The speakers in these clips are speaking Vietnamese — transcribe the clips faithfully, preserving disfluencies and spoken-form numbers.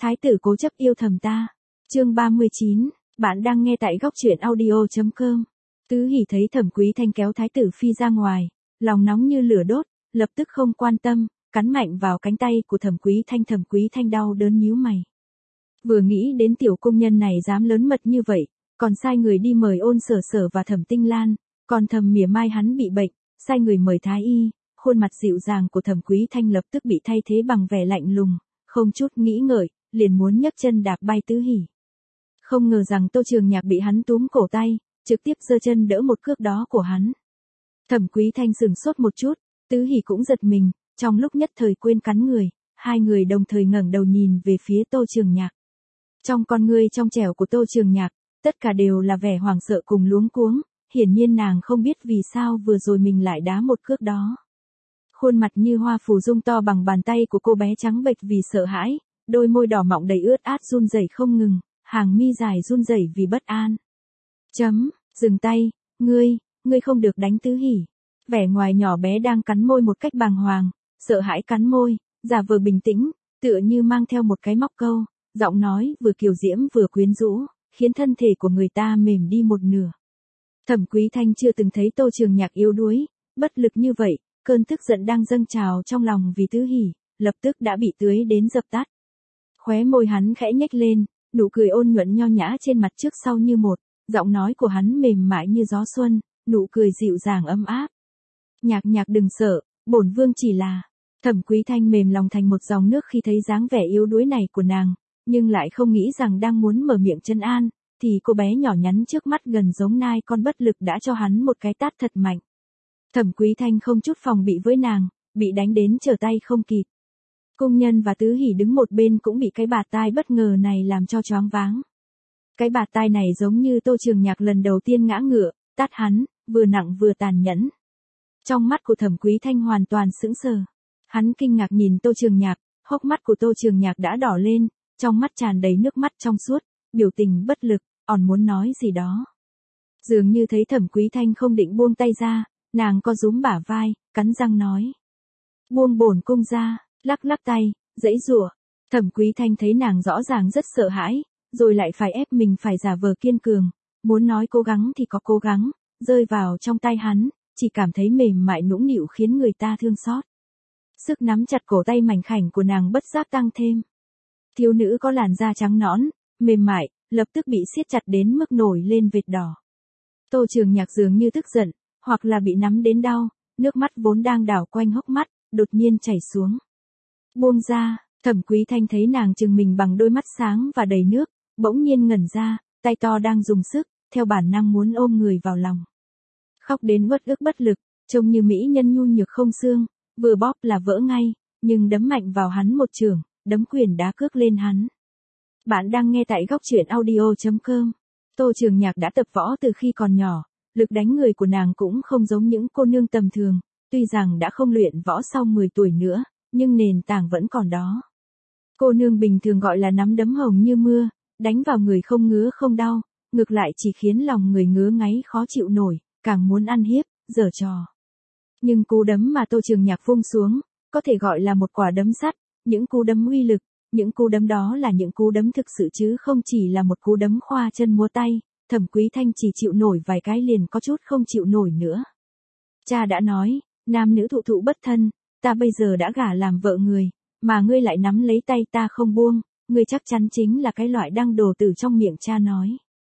Thái tử cố chấp yêu thầm ta. Chương ba mươi chín, bạn đang nghe tại góc truyện audio chấm com. Tứ Hỷ thấy Thẩm Quý Thanh kéo Thái tử Phi ra ngoài, lòng nóng như lửa đốt, lập tức không quan tâm, cắn mạnh vào cánh tay của Thẩm Quý Thanh. Thẩm Quý Thanh đau đớn nhíu mày. Vừa nghĩ đến tiểu công nhân này dám lớn mật như vậy, còn sai người đi mời Ôn Sở Sở và Thẩm Tinh Lan, còn thầm mỉa mai hắn bị bệnh, sai người mời thái y, khuôn mặt dịu dàng của Thẩm Quý Thanh lập tức bị thay thế bằng vẻ lạnh lùng, không chút nghĩ ngợi, liền muốn nhấc chân đạp bay Tứ Hỷ. Không ngờ rằng Tô Trường Nhạc bị hắn túm cổ tay, trực tiếp giơ chân đỡ một cước đó của hắn. Thẩm Quý Thanh sừng sốt một chút, Tứ Hỷ cũng giật mình, trong lúc nhất thời quên cắn người, hai người đồng thời ngẩng đầu nhìn về phía Tô Trường Nhạc. Trong con ngươi trong trẻo của Tô Trường Nhạc, tất cả đều là vẻ hoảng sợ cùng luống cuống, hiển nhiên nàng không biết vì sao vừa rồi mình lại đá một cước đó. Khuôn mặt như hoa phù dung to bằng bàn tay của cô bé trắng bệch vì sợ hãi, đôi môi đỏ mọng đầy ướt át run rẩy không ngừng, hàng mi dài run rẩy vì bất an. Chấm, dừng tay, ngươi, ngươi không được đánh Tứ Hỷ. Vẻ ngoài nhỏ bé đang cắn môi một cách bàng hoàng, sợ hãi cắn môi, giả vờ bình tĩnh, tựa như mang theo một cái móc câu, giọng nói vừa kiều diễm vừa quyến rũ, khiến thân thể của người ta mềm đi một nửa. Thẩm Quý Thanh chưa từng thấy Tô Trường Nhạc yếu đuối, bất lực như vậy, cơn tức giận đang dâng trào trong lòng vì Tứ Hỷ, lập tức đã bị tưới đến dập tắt. Khóe môi hắn khẽ nhếch lên, nụ cười ôn nhuận nho nhã trên mặt trước sau như một, giọng nói của hắn mềm mại như gió xuân, nụ cười dịu dàng ấm áp. Nhạc Nhạc đừng sợ, bổn vương chỉ là... Thẩm Quý Thanh mềm lòng thành một dòng nước khi thấy dáng vẻ yếu đuối này của nàng, nhưng lại không nghĩ rằng đang muốn mở miệng trấn an, thì cô bé nhỏ nhắn trước mắt gần giống nai con bất lực đã cho hắn một cái tát thật mạnh. Thẩm Quý Thanh không chút phòng bị với nàng, bị đánh đến trở tay không kịp. Cung nhân và Tứ Hỷ đứng một bên cũng bị cái bạt tai bất ngờ này làm cho choáng váng. Cái bạt tai này giống như Tô Trường Nhạc lần đầu tiên ngã ngựa, tát hắn, vừa nặng vừa tàn nhẫn. Trong mắt của Thẩm Quý Thanh hoàn toàn sững sờ. Hắn kinh ngạc nhìn Tô Trường Nhạc, hốc mắt của Tô Trường Nhạc đã đỏ lên, trong mắt tràn đầy nước mắt trong suốt, biểu tình bất lực, còn muốn nói gì đó. Dường như thấy Thẩm Quý Thanh không định buông tay ra, nàng co rúm bả vai, cắn răng nói. Buông bổn cung ra, lắc lắc tay, giãy giụa. Thẩm Quý Thanh thấy nàng rõ ràng rất sợ hãi, rồi lại phải ép mình phải giả vờ kiên cường, muốn nói cố gắng thì có cố gắng, rơi vào trong tay hắn, chỉ cảm thấy mềm mại nũng nịu khiến người ta thương xót. Sức nắm chặt cổ tay mảnh khảnh của nàng bất giác tăng thêm. Thiếu nữ có làn da trắng nõn, mềm mại, lập tức bị siết chặt đến mức nổi lên vệt đỏ. Tô Trường Nhạc dường như tức giận, hoặc là bị nắm đến đau, nước mắt vốn đang đảo quanh hốc mắt, đột nhiên chảy xuống. Buông ra, Thẩm Quý Thanh thấy nàng trừng mình bằng đôi mắt sáng và đầy nước, bỗng nhiên ngẩn ra, tay to đang dùng sức, theo bản năng muốn ôm người vào lòng. Khóc đến uất ức bất lực, trông như mỹ nhân nhu nhược không xương, vừa bóp là vỡ ngay, nhưng đấm mạnh vào hắn một chưởng, đấm quyền đá cước lên hắn. Bạn đang nghe tại góc truyện audio chấm com. Tô Trường Nhạc đã tập võ từ khi còn nhỏ, lực đánh người của nàng cũng không giống những cô nương tầm thường, tuy rằng đã không luyện võ sau mười tuổi nữa, nhưng nền tảng vẫn còn đó. Cô nương bình thường gọi là nắm đấm hồng như mưa, đánh vào người không ngứa không đau, ngược lại chỉ khiến lòng người ngứa ngáy khó chịu nổi, càng muốn ăn hiếp, giở trò. Nhưng cú đấm mà Tô Trường Nhạc vung xuống, có thể gọi là một quả đấm sắt, những cú đấm uy lực, những cú đấm đó là những cú đấm thực sự chứ không chỉ là một cú đấm khoa chân múa tay. Thẩm Quý Thanh chỉ chịu nổi vài cái liền có chút không chịu nổi nữa. Cha đã nói, nam nữ thụ thụ bất thân, ta bây giờ đã gả làm vợ người, mà ngươi lại nắm lấy tay ta không buông, ngươi chắc chắn chính là cái loại đăng đồ tử trong miệng cha nói.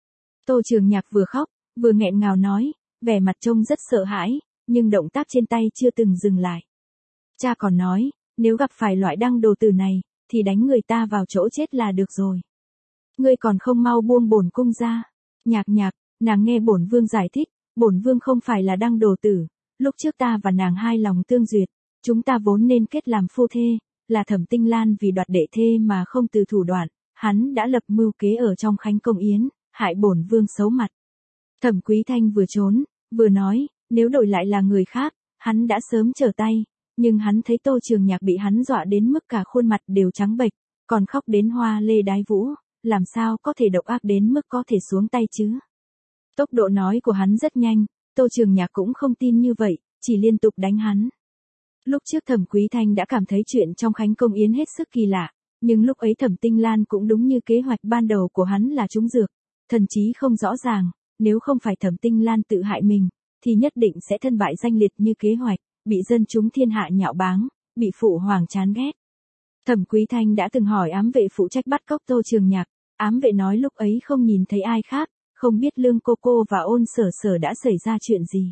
Tô Trường Nhạc vừa khóc, vừa nghẹn ngào nói, vẻ mặt trông rất sợ hãi, nhưng động tác trên tay chưa từng dừng lại. Cha còn nói, nếu gặp phải loại đăng đồ tử này, thì đánh người ta vào chỗ chết là được rồi. Ngươi còn không mau buông bổn cung ra. Nhạc Nhạc, nàng nghe bổn vương giải thích, bổn vương không phải là đăng đồ tử, lúc trước ta và nàng hai lòng tương duyệt, chúng ta vốn nên kết làm phu thê, là Thẩm Tinh Lan vì đoạt đệ thê mà không từ thủ đoạn, hắn đã lập mưu kế ở trong Khánh Công Yến, hại bổn vương xấu mặt. Thẩm Quý Thanh vừa trốn, vừa nói, nếu đổi lại là người khác, hắn đã sớm trở tay, nhưng hắn thấy Tô Trường Nhạc bị hắn dọa đến mức cả khuôn mặt đều trắng bệch, còn khóc đến hoa lê đái vũ, làm sao có thể độc ác đến mức có thể xuống tay chứ. Tốc độ nói của hắn rất nhanh, Tô Trường Nhạc cũng không tin như vậy, chỉ liên tục đánh hắn. Lúc trước Thẩm Quý Thanh đã cảm thấy chuyện trong Khánh Công Yến hết sức kỳ lạ, Nhưng lúc ấy Thẩm Tinh Lan cũng đúng như kế hoạch ban đầu của hắn là trúng dược, thần trí không rõ ràng, nếu không phải Thẩm Tinh Lan tự hại mình, thì nhất định sẽ thân bại danh liệt như kế hoạch, bị dân chúng thiên hạ nhạo báng, bị phụ hoàng chán ghét. Thẩm Quý Thanh đã từng hỏi ám vệ phụ trách bắt cóc Tô Trường Nhạc, ám vệ nói lúc ấy không nhìn thấy ai khác, không biết Lương cô cô và Ôn Sở Sở đã xảy ra chuyện gì.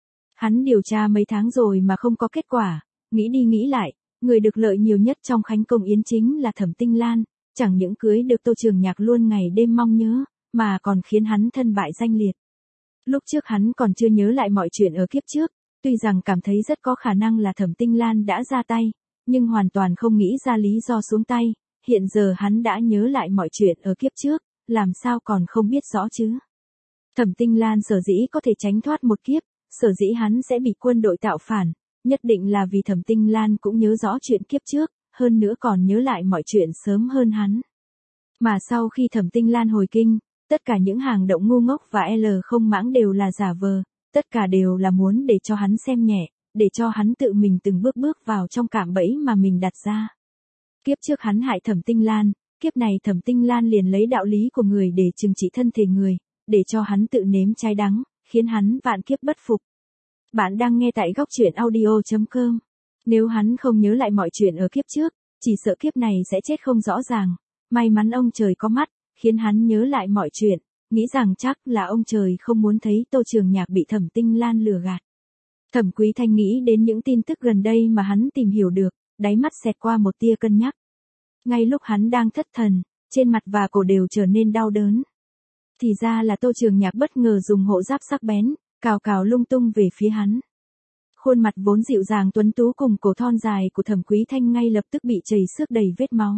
Hắn điều tra mấy tháng rồi mà không có kết quả, nghĩ đi nghĩ lại, người được lợi nhiều nhất trong Khánh Công Yến chính là Thẩm Tinh Lan, chẳng những cưới được Tô Trường Nhạc luôn ngày đêm mong nhớ, mà còn khiến hắn thân bại danh liệt. Lúc trước hắn còn chưa nhớ lại mọi chuyện ở kiếp trước, tuy rằng cảm thấy rất có khả năng là Thẩm Tinh Lan đã ra tay, nhưng hoàn toàn không nghĩ ra lý do xuống tay, hiện giờ hắn đã nhớ lại mọi chuyện ở kiếp trước, làm sao còn không biết rõ chứ. Thẩm Tinh Lan sở dĩ có thể tránh thoát một kiếp, sở dĩ hắn sẽ bị quân đội tạo phản, nhất định là vì Thẩm Tinh Lan cũng nhớ rõ chuyện kiếp trước, hơn nữa còn nhớ lại mọi chuyện sớm hơn hắn. Mà sau khi Thẩm Tinh Lan hồi kinh, tất cả những hàng động ngu ngốc và L không mãng đều là giả vờ, tất cả đều là muốn để cho hắn xem nhẹ, để cho hắn tự mình từng bước bước vào trong cạm bẫy mà mình đặt ra. Kiếp trước hắn hại Thẩm Tinh Lan, kiếp này Thẩm Tinh Lan liền lấy đạo lý của người để trừng trị thân thể người, để cho hắn tự nếm trái đắng, khiến hắn vạn kiếp bất phục. Bạn đang nghe tại góc truyện audio chấm com. Nếu hắn không nhớ lại mọi chuyện ở kiếp trước, chỉ sợ kiếp này sẽ chết không rõ ràng. May mắn ông trời có mắt, khiến hắn nhớ lại mọi chuyện, nghĩ rằng chắc là ông trời không muốn thấy Tô Trường Nhạc bị Thẩm Tinh Lan lừa gạt. Thẩm Quý Thanh nghĩ đến những tin tức gần đây mà hắn tìm hiểu được, đáy mắt xẹt qua một tia cân nhắc. Ngay lúc hắn đang thất thần, trên mặt và cổ đều trở nên đau đớn. Thì ra là Tô Trường Nhạc bất ngờ dùng hộ giáp sắc bén, cào cào lung tung về phía hắn. Khuôn mặt vốn dịu dàng tuấn tú cùng cổ thon dài của Thẩm Quý Thanh ngay lập tức bị chảy xước đầy vết máu.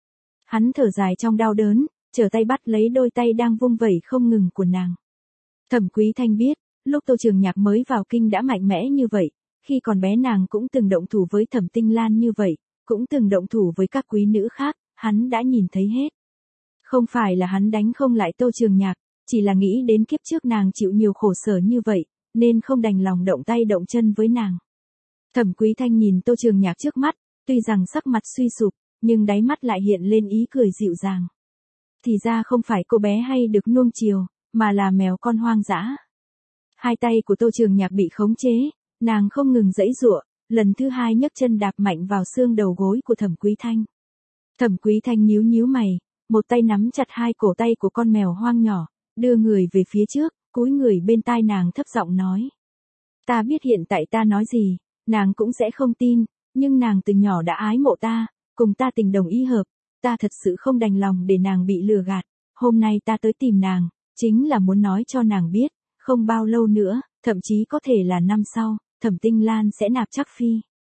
Hắn thở dài trong đau đớn, trở tay bắt lấy đôi tay đang vung vẩy không ngừng của nàng. Thẩm Quý Thanh biết, lúc Tô Trường Nhạc mới vào kinh đã mạnh mẽ như vậy, khi còn bé nàng cũng từng động thủ với Thẩm Tinh Lan như vậy, cũng từng động thủ với các quý nữ khác, hắn đã nhìn thấy hết. Không phải là hắn đánh không lại Tô Trường Nhạc, chỉ là nghĩ đến kiếp trước nàng chịu nhiều khổ sở như vậy, nên không đành lòng động tay động chân với nàng. Thẩm Quý Thanh nhìn Tô Trường Nhạc trước mắt, tuy rằng sắc mặt suy sụp, nhưng đáy mắt lại hiện lên ý cười dịu dàng. Thì ra không phải cô bé hay được nuông chiều, mà là mèo con hoang dã. Hai tay của Tô Trường Nhạc bị khống chế, nàng không ngừng giãy giụa, lần thứ hai nhấc chân đạp mạnh vào xương đầu gối của Thẩm Quý Thanh. Thẩm Quý Thanh nhíu nhíu mày, một tay nắm chặt hai cổ tay của con mèo hoang nhỏ, đưa người về phía trước, cúi người bên tai nàng thấp giọng nói. Ta biết hiện tại ta nói gì, nàng cũng sẽ không tin, nhưng nàng từ nhỏ đã ái mộ ta, cùng ta tình đồng ý hợp, ta thật sự không đành lòng để nàng bị lừa gạt, hôm nay ta tới tìm nàng, chính là muốn nói cho nàng biết, không bao lâu nữa, thậm chí có thể là năm sau, Thẩm Tinh Lan sẽ nạp chắc phi.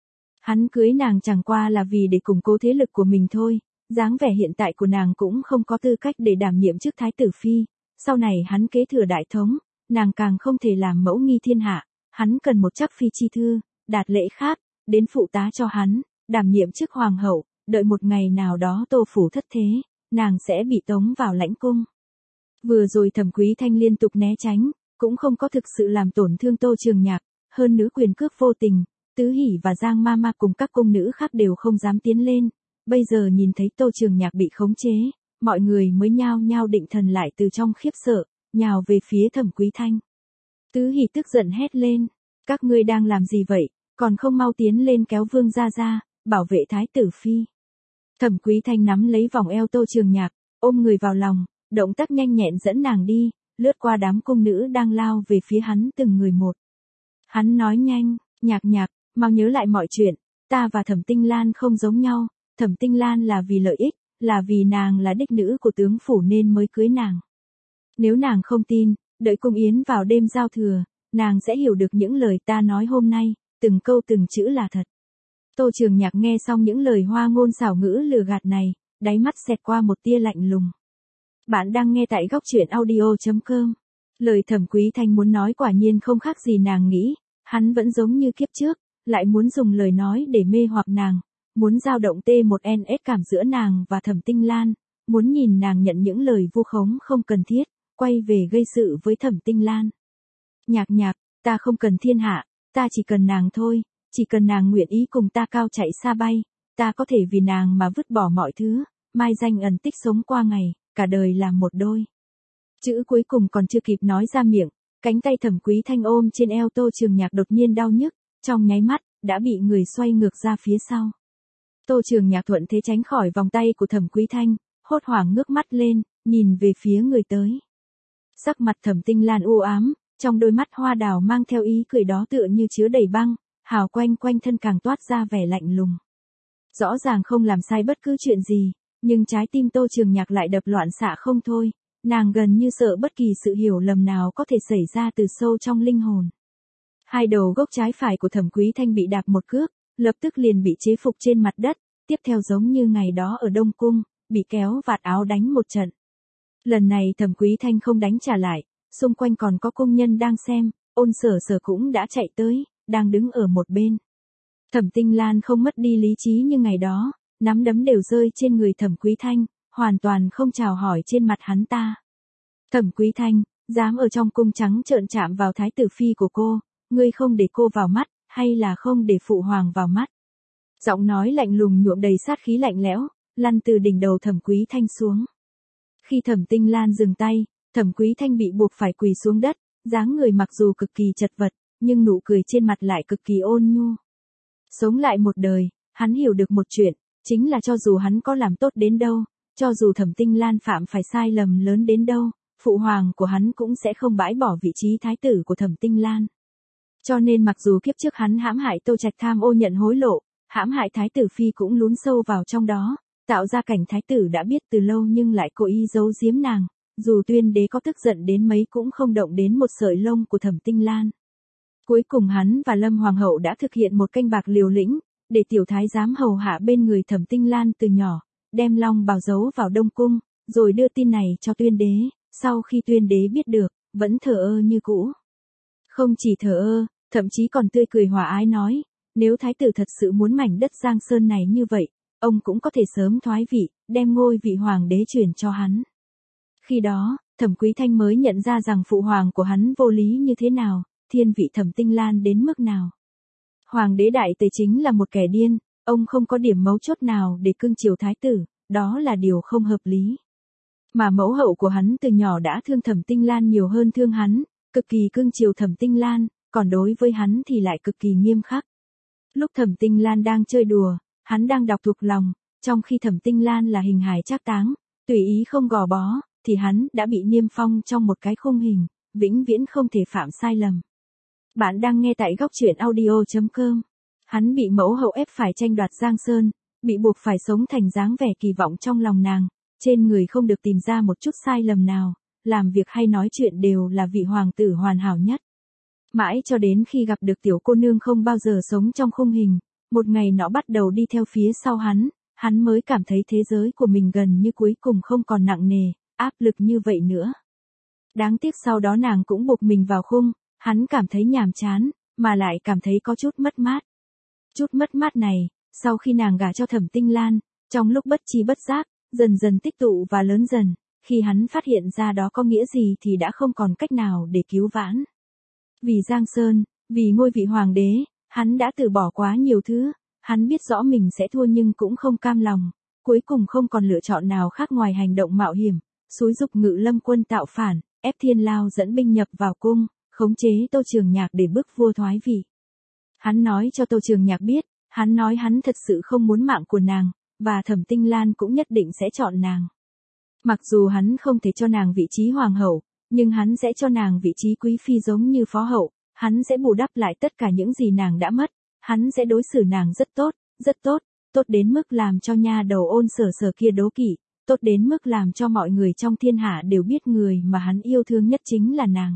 Hắn cưới nàng chẳng qua là vì để củng cố thế lực của mình thôi, dáng vẻ hiện tại của nàng cũng không có tư cách để đảm nhiệm chức thái tử phi, sau này hắn kế thừa đại thống, nàng càng không thể làm mẫu nghi thiên hạ, hắn cần một chắc phi chi thư, đạt lễ khác, đến phụ tá cho hắn, đảm nhiệm chức hoàng hậu, đợi một ngày nào đó Tô phủ thất thế, nàng sẽ bị tống vào lãnh cung. Vừa rồi Thẩm Quý Thanh liên tục né tránh, cũng không có thực sự làm tổn thương Tô Trường Nhạc, hơn nữa quyền cước vô tình, Tứ Hỷ và Giang Ma Ma cùng các cung nữ khác đều không dám tiến lên, bây giờ nhìn thấy Tô Trường Nhạc bị khống chế, mọi người mới nhao nhao định thần lại từ trong khiếp sợ, nhào về phía Thẩm Quý Thanh. Tứ Hỷ tức giận hét lên, các ngươi đang làm gì vậy, còn không mau tiến lên kéo Vương gia ra, bảo vệ thái tử phi. Thẩm Quý Thanh nắm lấy vòng eo Tô Trường Nhạc, ôm người vào lòng, động tác nhanh nhẹn dẫn nàng đi, lướt qua đám cung nữ đang lao về phía hắn từng người một. Hắn nói nhanh, Nhạc Nhạc, mau nhớ lại mọi chuyện, ta và Thẩm Tinh Lan không giống nhau, Thẩm Tinh Lan là vì lợi ích, là vì nàng là đích nữ của tướng phủ nên mới cưới nàng. Nếu nàng không tin, đợi cung yến vào đêm giao thừa, nàng sẽ hiểu được những lời ta nói hôm nay, từng câu từng chữ là thật. Tô Trường Nhạc nghe xong những lời hoa ngôn xảo ngữ lừa gạt này, đáy mắt xẹt qua một tia lạnh lùng. Bạn đang nghe tại góc truyện audio chấm com. Lời Thẩm Quý Thanh muốn nói quả nhiên không khác gì nàng nghĩ, hắn vẫn giống như kiếp trước, lại muốn dùng lời nói để mê hoặc nàng, muốn giao động tê một en ét cảm giữa nàng và Thẩm Tinh Lan, muốn nhìn nàng nhận những lời vu khống không cần thiết, quay về gây sự với Thẩm Tinh Lan. Nhạc Nhạc, ta không cần thiên hạ, ta chỉ cần nàng thôi, chỉ cần nàng nguyện ý cùng ta cao chạy xa bay, ta có thể vì nàng mà vứt bỏ mọi thứ, mai danh ẩn tích sống qua ngày, cả đời làm một đôi. Chữ cuối cùng còn chưa kịp nói ra miệng, cánh tay Thẩm Quý Thanh ôm trên eo Tô Trường Nhạc đột nhiên đau nhức, trong nháy mắt, đã bị người xoay ngược ra phía sau. Tô Trường Nhạc thuận thế tránh khỏi vòng tay của Thẩm Quý Thanh, hốt hoảng ngước mắt lên, nhìn về phía người tới. Sắc mặt Thẩm Tinh Lan u ám, trong đôi mắt hoa đào mang theo ý cười đó tựa như chứa đầy băng, hào quanh quanh thân càng toát ra vẻ lạnh lùng. Rõ ràng không làm sai bất cứ chuyện gì, nhưng trái tim Tô Trường Nhạc lại đập loạn xạ không thôi, nàng gần như sợ bất kỳ sự hiểu lầm nào có thể xảy ra từ sâu trong linh hồn. Hai đầu gốc trái phải của Thẩm Quý Thanh bị đạp một cước, lập tức liền bị chế phục trên mặt đất, tiếp theo giống như ngày đó ở Đông Cung, bị kéo vạt áo đánh một trận. Lần này Thẩm Quý Thanh không đánh trả lại, xung quanh còn có công nhân đang xem, Ôn Sở Sở cũng đã chạy tới, đang đứng ở một bên. Thẩm Tinh Lan không mất đi lý trí như ngày đó, nắm đấm đều rơi trên người Thẩm Quý Thanh, hoàn toàn không chào hỏi trên mặt hắn ta. Thẩm Quý Thanh, dám ở trong cung trắng trợn chạm vào thái tử phi của cô, ngươi không để cô vào mắt, hay là không để phụ hoàng vào mắt? Giọng nói lạnh lùng nhuộm đầy sát khí lạnh lẽo, lăn từ đỉnh đầu Thẩm Quý Thanh xuống. Khi Thẩm Tinh Lan dừng tay, Thẩm Quý Thanh bị buộc phải quỳ xuống đất, dáng người mặc dù cực kỳ chật vật, nhưng nụ cười trên mặt lại cực kỳ ôn nhu. Sống lại một đời, hắn hiểu được một chuyện, chính là cho dù hắn có làm tốt đến đâu, cho dù Thẩm Tinh Lan phạm phải sai lầm lớn đến đâu, phụ hoàng của hắn cũng sẽ không bãi bỏ vị trí thái tử của Thẩm Tinh Lan. Cho nên mặc dù kiếp trước hắn hãm hại Tô Trạch tham ô nhận hối lộ, hãm hại thái tử phi cũng lún sâu vào trong đó, tạo ra cảnh thái tử đã biết từ lâu nhưng lại cố ý giấu giếm nàng, dù tuyên đế có tức giận đến mấy cũng không động đến một sợi lông của Thẩm Tinh Lan. Cuối cùng hắn và Lâm Hoàng hậu đã thực hiện một canh bạc liều lĩnh, để tiểu thái giám hầu hạ bên người Thẩm Tinh Lan từ nhỏ, đem long bào giấu vào Đông Cung, rồi đưa tin này cho tuyên đế, sau khi tuyên đế biết được, vẫn thờ ơ như cũ. Không chỉ thờ ơ, thậm chí còn tươi cười hòa ái nói, nếu thái tử thật sự muốn mảnh đất Giang Sơn này như vậy, ông cũng có thể sớm thoái vị, đem ngôi vị hoàng đế truyền cho hắn. Khi đó, Thẩm Quý Thanh mới nhận ra rằng phụ hoàng của hắn vô lý như thế nào, thiên vị Thẩm Tinh Lan đến mức nào. Hoàng đế đại tề chính là một kẻ điên, ông không có điểm mấu chốt nào để cưng chiều thái tử, đó là điều không hợp lý. Mà mẫu hậu của hắn từ nhỏ đã thương Thẩm Tinh Lan nhiều hơn thương hắn, cực kỳ cưng chiều Thẩm Tinh Lan, còn đối với hắn thì lại cực kỳ nghiêm khắc. Lúc Thẩm Tinh Lan đang chơi đùa, hắn đang đọc thuộc lòng, trong khi Thẩm Tinh Lan là hình hài trác táng, tùy ý không gò bó, thì hắn đã bị niêm phong trong một cái khung hình, vĩnh viễn không thể phạm sai lầm. Bạn đang nghe tại góc truyện audio chấm com. Hắn bị mẫu hậu ép phải tranh đoạt Giang Sơn, bị buộc phải sống thành dáng vẻ kỳ vọng trong lòng nàng, trên người không được tìm ra một chút sai lầm nào, làm việc hay nói chuyện đều là vị hoàng tử hoàn hảo nhất. Mãi cho đến khi gặp được tiểu cô nương không bao giờ sống trong khung hình, một ngày nó bắt đầu đi theo phía sau hắn, hắn mới cảm thấy thế giới của mình gần như cuối cùng không còn nặng nề, áp lực như vậy nữa. Đáng tiếc sau đó nàng cũng buộc mình vào khung, hắn cảm thấy nhàm chán, mà lại cảm thấy có chút mất mát. Chút mất mát này, sau khi nàng gả cho Thẩm Tinh Lan, trong lúc bất chi bất giác, dần dần tích tụ và lớn dần, khi hắn phát hiện ra đó có nghĩa gì thì đã không còn cách nào để cứu vãn. Vì Giang Sơn, vì ngôi vị hoàng đế, hắn đã từ bỏ quá nhiều thứ, hắn biết rõ mình sẽ thua nhưng cũng không cam lòng, cuối cùng không còn lựa chọn nào khác ngoài hành động mạo hiểm, xúi giục Ngự Lâm quân tạo phản, ép Thiên Lao dẫn binh nhập vào cung, khống chế Tô Trường Nhạc để bức vua thoái vị. Hắn nói cho Tô Trường Nhạc biết, hắn nói hắn thật sự không muốn mạng của nàng, và Thẩm Tinh Lan cũng nhất định sẽ chọn nàng. Mặc dù hắn không thể cho nàng vị trí hoàng hậu, nhưng hắn sẽ cho nàng vị trí quý phi giống như phó hậu, hắn sẽ bù đắp lại tất cả những gì nàng đã mất, hắn sẽ đối xử nàng rất tốt, rất tốt, tốt đến mức làm cho nha đầu Ôn Sở Sở kia đố kỵ, tốt đến mức làm cho mọi người trong thiên hạ đều biết người mà hắn yêu thương nhất chính là nàng.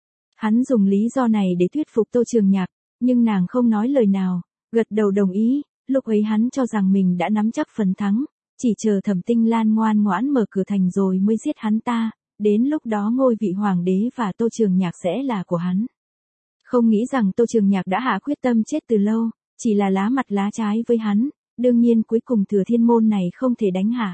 Hắn dùng lý do này để thuyết phục Tô Trường Nhạc, nhưng nàng không nói lời nào, gật đầu đồng ý, lúc ấy hắn cho rằng mình đã nắm chắc phần thắng, chỉ chờ Thẩm Tinh Lan ngoan ngoãn mở cửa thành rồi mới giết hắn ta, đến lúc đó ngôi vị hoàng đế và Tô Trường Nhạc sẽ là của hắn. Không nghĩ rằng Tô Trường Nhạc đã hạ quyết tâm chết từ lâu, chỉ là lá mặt lá trái với hắn, đương nhiên cuối cùng Thừa Thiên Môn này không thể đánh hạ.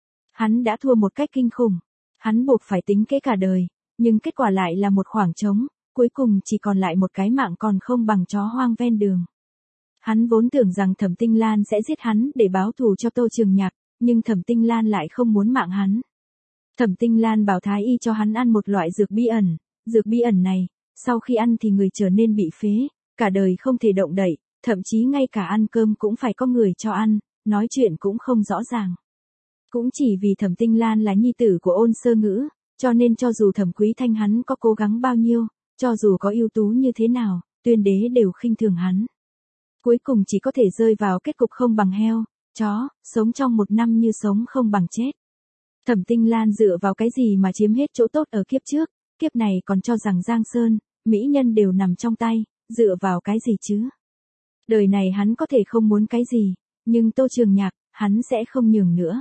Hắn đã thua một cách kinh khủng, hắn buộc phải tính kế cả đời, nhưng kết quả lại là một khoảng trống, cuối cùng chỉ còn lại một cái mạng còn không bằng chó hoang ven đường. Hắn vốn tưởng rằng Thẩm Tinh Lan sẽ giết hắn để báo thù cho Tô Trường Nhạc, nhưng Thẩm Tinh Lan lại không muốn mạng hắn. Thẩm Tinh Lan bảo thái y cho hắn ăn một loại dược bí ẩn, dược bí ẩn này, sau khi ăn thì người trở nên bị phế, cả đời không thể động đậy, thậm chí ngay cả ăn cơm cũng phải có người cho ăn, nói chuyện cũng không rõ ràng. Cũng chỉ vì Thẩm Tinh Lan là nhi tử của Ôn Sơ Ngữ, cho nên cho dù Thẩm Quý Thanh hắn có cố gắng bao nhiêu, cho dù có ưu tú như thế nào, Tuyên Đế đều khinh thường hắn. Cuối cùng chỉ có thể rơi vào kết cục không bằng heo, chó, sống trong một năm như sống không bằng chết. Thẩm Tinh Lan dựa vào cái gì mà chiếm hết chỗ tốt ở kiếp trước, kiếp này còn cho rằng Giang Sơn, mỹ nhân đều nằm trong tay, dựa vào cái gì chứ? Đời này hắn có thể không muốn cái gì, nhưng Tô Trường Nhạc, hắn sẽ không nhường nữa.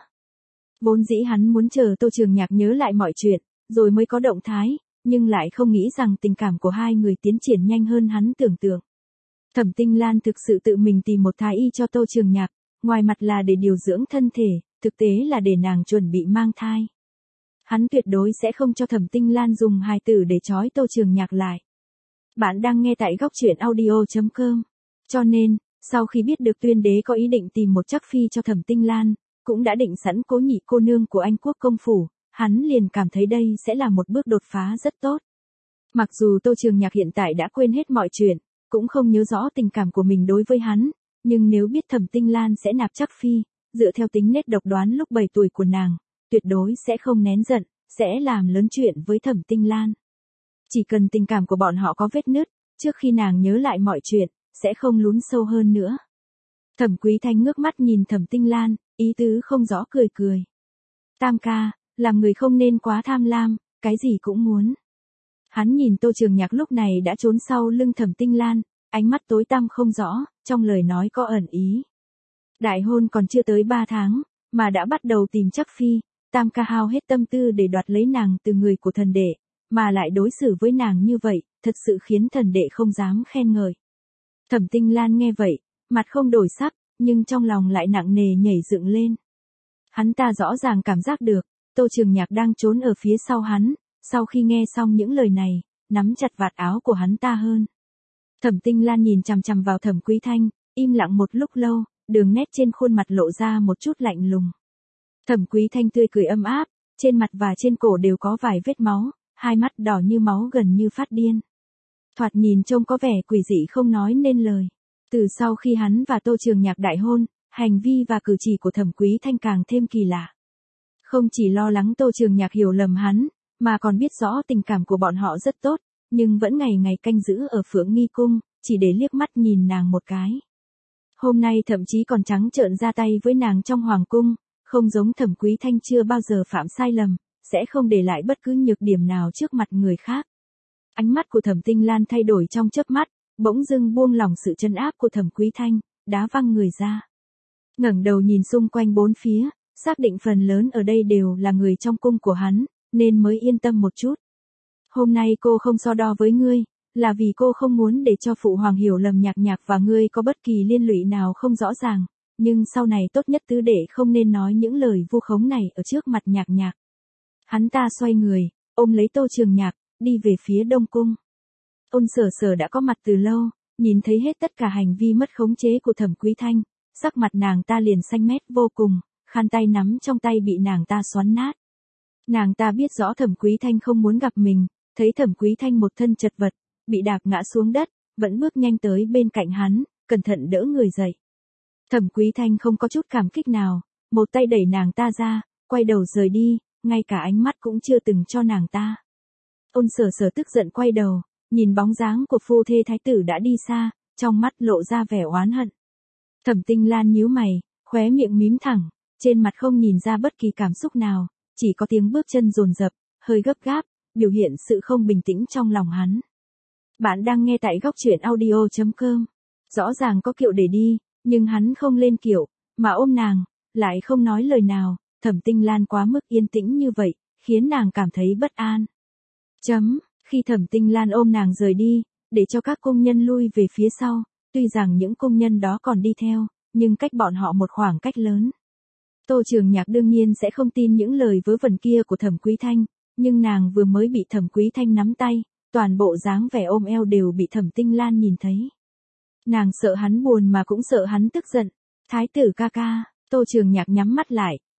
Vốn dĩ hắn muốn chờ Tô Trường Nhạc nhớ lại mọi chuyện, rồi mới có động thái, nhưng lại không nghĩ rằng tình cảm của hai người tiến triển nhanh hơn hắn tưởng tượng. Thẩm Tinh Lan thực sự tự mình tìm một thái y cho Tô Trường Nhạc, ngoài mặt là để điều dưỡng thân thể, thực tế là để nàng chuẩn bị mang thai. Hắn tuyệt đối sẽ không cho Thẩm Tinh Lan dùng hài tử để trói Tô Trường Nhạc lại. Bạn đang nghe tại góc truyện audio chấm com. Cho nên, sau khi biết được Tuyên Đế có ý định tìm một chắc phi cho Thẩm Tinh Lan, cũng đã định sẵn Cố Nhị cô nương của Anh Quốc công phủ, hắn liền cảm thấy đây sẽ là một bước đột phá rất tốt. Mặc dù Tô Trường Nhạc hiện tại đã quên hết mọi chuyện, cũng không nhớ rõ tình cảm của mình đối với hắn, nhưng nếu biết Thẩm Tinh Lan sẽ nạp chắc phi, dựa theo tính nết độc đoán lúc bảy tuổi của nàng, tuyệt đối sẽ không nén giận, sẽ làm lớn chuyện với Thẩm Tinh Lan. Chỉ cần tình cảm của bọn họ có vết nứt, trước khi nàng nhớ lại mọi chuyện, sẽ không lún sâu hơn nữa. Thẩm Quý Thanh ngước mắt nhìn Thẩm Tinh Lan, ý tứ không rõ cười cười. Tam ca, làm người không nên quá tham lam, cái gì cũng muốn. Hắn nhìn Tô Trường Nhạc lúc này đã trốn sau lưng Thẩm Tinh Lan, ánh mắt tối tăm không rõ, trong lời nói có ẩn ý. Đại hôn còn chưa tới ba tháng, mà đã bắt đầu tìm chắc phi, Tam ca hao hết tâm tư để đoạt lấy nàng từ người của thần đệ, mà lại đối xử với nàng như vậy, thật sự khiến thần đệ không dám khen ngợi. Thẩm Tinh Lan nghe vậy, mặt không đổi sắc, nhưng trong lòng lại nặng nề nhảy dựng lên. Hắn ta rõ ràng cảm giác được, Tô Trường Nhạc đang trốn ở phía sau hắn, sau khi nghe xong những lời này, nắm chặt vạt áo của hắn ta hơn. Thẩm Tinh Lan nhìn chằm chằm vào Thẩm Quý Thanh, im lặng một lúc lâu, đường nét trên khuôn mặt lộ ra một chút lạnh lùng. Thẩm Quý Thanh tươi cười ấm áp, trên mặt và trên cổ đều có vài vết máu, hai mắt đỏ như máu gần như phát điên. Thoạt nhìn trông có vẻ quỷ dị không nói nên lời. Từ sau khi hắn và Tô Trường Nhạc đại hôn, hành vi và cử chỉ của Thẩm Quý Thanh càng thêm kỳ lạ. Không chỉ lo lắng Tô Trường Nhạc hiểu lầm hắn, mà còn biết rõ tình cảm của bọn họ rất tốt, nhưng vẫn ngày ngày canh giữ ở Phượng Nghi Cung, chỉ để liếc mắt nhìn nàng một cái. Hôm nay thậm chí còn trắng trợn ra tay với nàng trong Hoàng Cung, không giống Thẩm Quý Thanh chưa bao giờ phạm sai lầm, sẽ không để lại bất cứ nhược điểm nào trước mặt người khác. Ánh mắt của Thẩm Tinh Lan thay đổi trong chớp mắt, bỗng dưng buông lỏng sự trấn áp của Thẩm Quý Thanh, đá văng người ra. Ngẩng đầu nhìn xung quanh bốn phía, xác định phần lớn ở đây đều là người trong cung của hắn, nên mới yên tâm một chút. Hôm nay cô không so đo với ngươi, là vì cô không muốn để cho phụ hoàng hiểu lầm Nhạc Nhạc và ngươi có bất kỳ liên lụy nào không rõ ràng, nhưng sau này tốt nhất tứ đệ không nên nói những lời vu khống này ở trước mặt Nhạc Nhạc. Hắn ta xoay người, ôm lấy Tô Trường Nhạc, đi về phía Đông Cung. Ôn Sở Sở đã có mặt từ lâu, nhìn thấy hết tất cả hành vi mất khống chế của Thẩm Quý Thanh, sắc mặt nàng ta liền xanh mét vô cùng, khăn tay nắm trong tay bị nàng ta xoắn nát. Nàng ta biết rõ Thẩm Quý Thanh không muốn gặp mình, thấy Thẩm Quý Thanh một thân chật vật, bị đạp ngã xuống đất, vẫn bước nhanh tới bên cạnh hắn, cẩn thận đỡ người dậy. Thẩm Quý Thanh không có chút cảm kích nào, một tay đẩy nàng ta ra, quay đầu rời đi, ngay cả ánh mắt cũng chưa từng cho nàng ta. Ôn Sở Sở tức giận quay đầu, nhìn bóng dáng của phu thê thái tử đã đi xa, trong mắt lộ ra vẻ oán hận. Thẩm Tinh Lan nhíu mày, khóe miệng mím thẳng, trên mặt không nhìn ra bất kỳ cảm xúc nào, chỉ có tiếng bước chân dồn dập, hơi gấp gáp, biểu hiện sự không bình tĩnh trong lòng hắn. Bạn đang nghe tại góc truyện audio chấm com. Rõ ràng có kiệu để đi, nhưng hắn không lên kiệu, mà ôm nàng, lại không nói lời nào. Thẩm Tinh Lan quá mức yên tĩnh như vậy, khiến nàng cảm thấy bất an. Chấm, khi Thẩm Tinh Lan ôm nàng rời đi, để cho các công nhân lui về phía sau, tuy rằng những công nhân đó còn đi theo, nhưng cách bọn họ một khoảng cách lớn. Tô Trường Nhạc đương nhiên sẽ không tin những lời vớ vẩn kia của Thẩm Quý Thanh, nhưng nàng vừa mới bị Thẩm Quý Thanh nắm tay, toàn bộ dáng vẻ ôm eo đều bị Thẩm Tinh Lan nhìn thấy. Nàng sợ hắn buồn mà cũng sợ hắn tức giận. Thái tử ca ca, Tô Trường Nhạc nhắm mắt lại,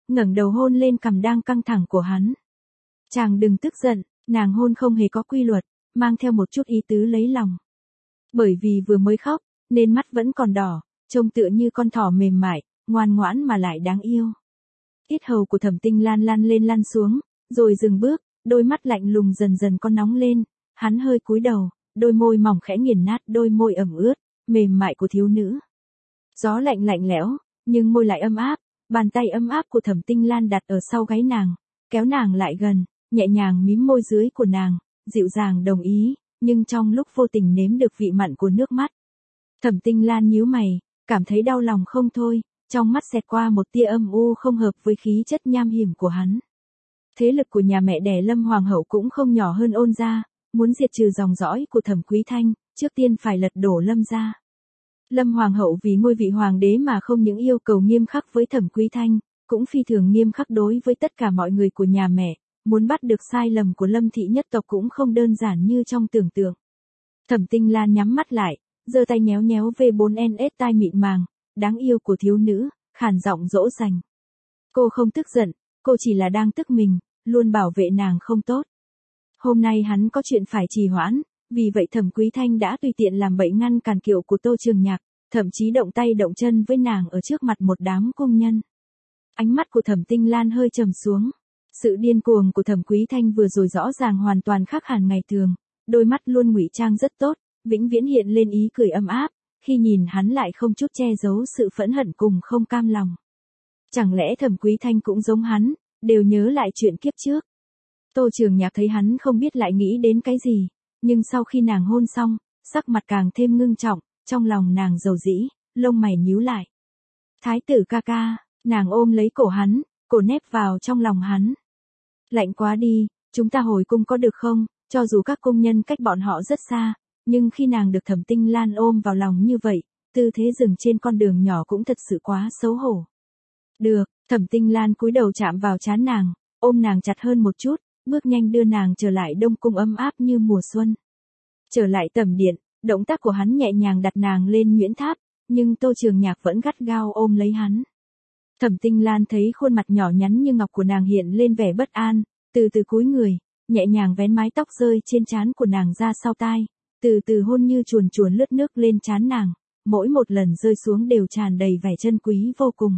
ngẩng đầu hôn lên cằm đang căng thẳng của hắn. Chàng đừng tức giận, nàng hôn không hề có quy luật, mang theo một chút ý tứ lấy lòng. Bởi vì vừa mới khóc, nên mắt vẫn còn đỏ, trông tựa như con thỏ mềm mại, ngoan ngoãn mà lại đáng yêu. Yết hầu của Thẩm Tinh Lan lăn lên lăn xuống, rồi dừng bước, đôi mắt lạnh lùng dần dần có nóng lên, hắn hơi cúi đầu, đôi môi mỏng khẽ nghiền nát đôi môi ẩm ướt, mềm mại của thiếu nữ. Gió lạnh lạnh lẽo, nhưng môi lại ấm áp, bàn tay ấm áp của Thẩm Tinh Lan đặt ở sau gáy nàng, kéo nàng lại gần, nhẹ nhàng mím môi dưới của nàng, dịu dàng đồng ý, nhưng trong lúc vô tình nếm được vị mặn của nước mắt. Thẩm Tinh Lan nhíu mày, cảm thấy đau lòng không thôi, trong mắt xẹt qua một tia âm u không hợp với khí chất nham hiểm của hắn. Thế lực của nhà mẹ đẻ Lâm Hoàng hậu cũng không nhỏ hơn Ôn gia, muốn diệt trừ dòng dõi của Thẩm Quý Thanh, trước tiên phải lật đổ Lâm gia. Lâm Hoàng hậu vì ngôi vị hoàng đế mà không những yêu cầu nghiêm khắc với Thẩm Quý Thanh, cũng phi thường nghiêm khắc đối với tất cả mọi người của nhà mẹ, muốn bắt được sai lầm của Lâm thị nhất tộc cũng không đơn giản như trong tưởng tượng. Thẩm Tinh Lan nhắm mắt lại, giơ tay nhéo nhéo vê bốn en ét tai mịn màng, đáng yêu của thiếu nữ, khàn giọng dỗ dành. Cô không tức giận, cô chỉ là đang tức mình, luôn bảo vệ nàng không tốt. Hôm nay hắn có chuyện phải trì hoãn, vì vậy Thẩm Quý Thanh đã tùy tiện làm bậy ngăn cản kiệu của Tô Trường Nhạc, thậm chí động tay động chân với nàng ở trước mặt một đám cung nhân. Ánh mắt của Thẩm Tinh Lan hơi trầm xuống. Sự điên cuồng của Thẩm Quý Thanh vừa rồi rõ ràng hoàn toàn khác hẳn ngày thường, đôi mắt luôn ngụy trang rất tốt, vĩnh viễn hiện lên ý cười ấm áp, khi nhìn hắn lại không chút che giấu sự phẫn hận cùng không cam lòng. Chẳng lẽ Thẩm Quý Thanh cũng giống hắn, đều nhớ lại chuyện kiếp trước. Tô Trường Nhạc thấy hắn không biết lại nghĩ đến cái gì, nhưng sau khi nàng hôn xong, sắc mặt càng thêm ngưng trọng, trong lòng nàng dầu dĩ, lông mày nhíu lại. Thái tử ca ca, nàng ôm lấy cổ hắn, cổ nép vào trong lòng hắn. Lạnh quá đi, chúng ta hồi cung có được không, cho dù các công nhân cách bọn họ rất xa, nhưng khi nàng được Thẩm Tinh Lan ôm vào lòng như vậy, tư thế dừng trên con đường nhỏ cũng thật sự quá xấu hổ. Được, Thẩm Tinh Lan cúi đầu chạm vào trán nàng, ôm nàng chặt hơn một chút, bước nhanh đưa nàng trở lại Đông cung ấm áp như mùa xuân. Trở lại tầm điện, động tác của hắn nhẹ nhàng đặt nàng lên nhuyễn tháp, nhưng Tô Trường Nhạc vẫn gắt gao ôm lấy hắn. Thẩm Tinh Lan thấy khuôn mặt nhỏ nhắn như ngọc của nàng hiện lên vẻ bất an, từ từ cúi người, nhẹ nhàng vén mái tóc rơi trên trán của nàng ra sau tai, từ từ hôn như chuồn chuồn lướt nước lên trán nàng, mỗi một lần rơi xuống đều tràn đầy vẻ trân quý vô cùng.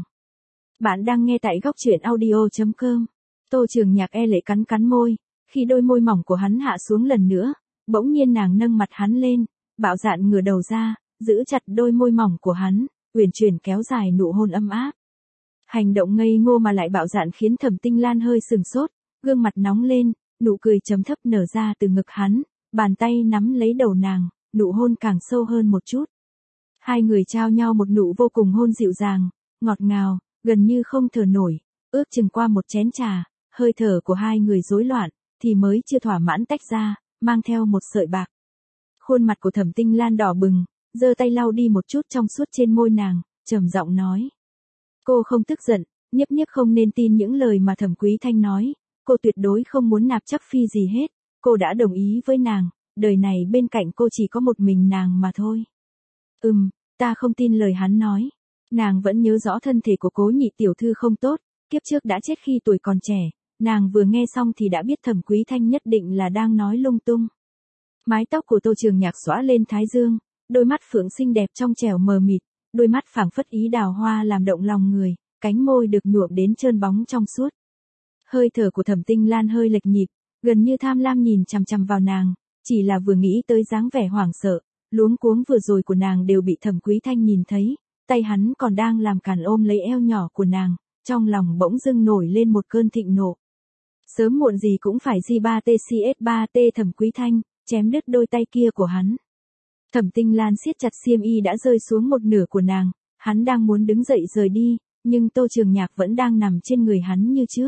Bạn đang nghe tại góc truyện audio chấm com. Tô Trường Nhạc e lệ cắn cắn môi, khi đôi môi mỏng của hắn hạ xuống lần nữa, bỗng nhiên nàng nâng mặt hắn lên, bạo dạn ngửa đầu ra, giữ chặt đôi môi mỏng của hắn, uyển chuyển kéo dài nụ hôn ấm áp. Hành động ngây ngô mà lại bạo dạn khiến Thẩm Tinh Lan hơi sừng sốt, gương mặt nóng lên, nụ cười chấm thấp nở ra từ ngực hắn, bàn tay nắm lấy đầu nàng, nụ hôn càng sâu hơn một chút. Hai người trao nhau một nụ vô cùng hôn dịu dàng, ngọt ngào, gần như không thở nổi, ước chừng qua một chén trà, hơi thở của hai người rối loạn, thì mới chưa thỏa mãn tách ra, mang theo một sợi bạc. Khuôn mặt của Thẩm Tinh Lan đỏ bừng, giơ tay lau đi một chút trong suốt trên môi nàng, trầm giọng nói. Cô không tức giận, Nhiếp Nhiếp không nên tin những lời mà Thẩm Quý Thanh nói, cô tuyệt đối không muốn nạp chắc phi gì hết, cô đã đồng ý với nàng, đời này bên cạnh cô chỉ có một mình nàng mà thôi. Ừm, ta không tin lời hắn nói. Nàng vẫn nhớ rõ thân thể của Cố nhị tiểu thư không tốt, kiếp trước đã chết khi tuổi còn trẻ, nàng vừa nghe xong thì đã biết Thẩm Quý Thanh nhất định là đang nói lung tung. Mái tóc của Tô Trường Nhạc xõa lên thái dương, đôi mắt phượng xinh đẹp trong trẻo mờ mịt, đôi mắt phảng phất ý đào hoa làm động lòng người, cánh môi được nhuộm đến trơn bóng trong suốt. Hơi thở của Thẩm Tinh Lan hơi lệch nhịp, gần như tham lam nhìn chằm chằm vào nàng, chỉ là vừa nghĩ tới dáng vẻ hoảng sợ, luống cuống vừa rồi của nàng đều bị Thẩm Quý Thanh nhìn thấy, tay hắn còn đang làm cản ôm lấy eo nhỏ của nàng, trong lòng bỗng dưng nổi lên một cơn thịnh nộ. Sớm muộn gì cũng phải G ba T C S ba T Thẩm Quý Thanh, chém đứt đôi tay kia của hắn. Thẩm Tinh Lan siết chặt xiêm y đã rơi xuống một nửa của nàng, hắn đang muốn đứng dậy rời đi, nhưng Tô Trường Nhạc vẫn đang nằm trên người hắn như trước.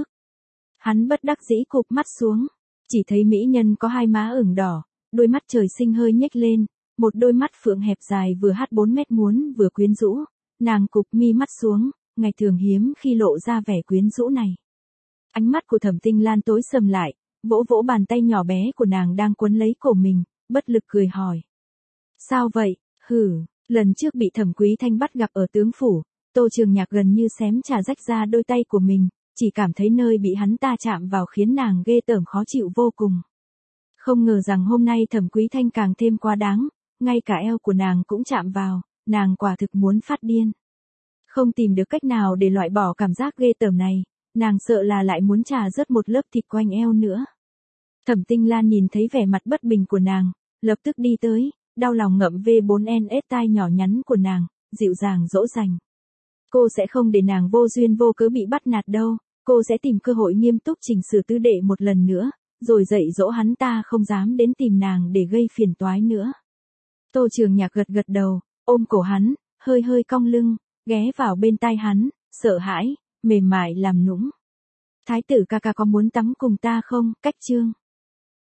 Hắn bất đắc dĩ cụp mắt xuống, chỉ thấy mỹ nhân có hai má ửng đỏ, đôi mắt trời sinh hơi nhếch lên, một đôi mắt phượng hẹp dài vừa hát bốn mét muốn vừa quyến rũ, nàng cụp mi mắt xuống, ngày thường hiếm khi lộ ra vẻ quyến rũ này. Ánh mắt của Thẩm Tinh Lan tối sầm lại, vỗ vỗ bàn tay nhỏ bé của nàng đang quấn lấy cổ mình, bất lực cười hỏi. Sao vậy, hử, lần trước bị Thẩm Quý Thanh bắt gặp ở tướng phủ, Tô Trường Nhạc gần như xém chà rách ra đôi tay của mình, chỉ cảm thấy nơi bị hắn ta chạm vào khiến nàng ghê tởm khó chịu vô cùng. Không ngờ rằng hôm nay Thẩm Quý Thanh càng thêm quá đáng, ngay cả eo của nàng cũng chạm vào, nàng quả thực muốn phát điên. Không tìm được cách nào để loại bỏ cảm giác ghê tởm này, nàng sợ là lại muốn trà rớt một lớp thịt quanh eo nữa. Thẩm Tinh Lan nhìn thấy vẻ mặt bất bình của nàng, lập tức đi tới, đau lòng ngậm vê bốn en ét tai nhỏ nhắn của nàng, dịu dàng dỗ dành. Cô sẽ không để nàng vô duyên vô cớ bị bắt nạt đâu, cô sẽ tìm cơ hội nghiêm túc chỉnh sửa tứ đệ một lần nữa, rồi dạy dỗ hắn ta không dám đến tìm nàng để gây phiền toái nữa. Tô Trường Nhạc gật gật đầu, ôm cổ hắn, hơi hơi cong lưng, ghé vào bên tai hắn, sợ hãi, mềm mại làm nũng. Thái tử ca ca có muốn tắm cùng ta không, Cách Chương?